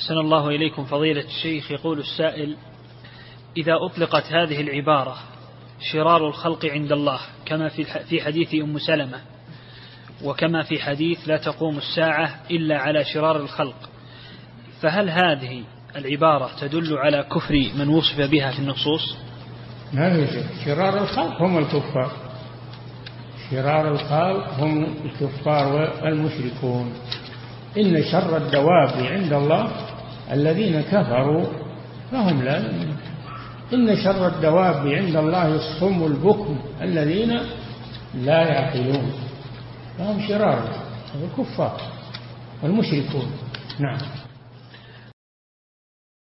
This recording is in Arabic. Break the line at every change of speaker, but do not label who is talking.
أحسن الله إليكم فضيلة الشيخ. يقول السائل: إذا أطلقت هذه العبارة شرار الخلق عند الله كما في حديث أم سلمة، وكما في حديث لا تقوم الساعة إلا على شرار الخلق، فهل هذه العبارة تدل على كفر من وصف بها في النصوص؟
ما شرار الخلق هم الكفار، شرار الخلق هم الكفار والمشركون. إن شر الدواب عند الله الذين كفروا فهم لا يؤمنون. إن شر الدواب عند الله الصم البكم الذين لا يعقلون، فهم شرار الكفار والمشركون. نعم.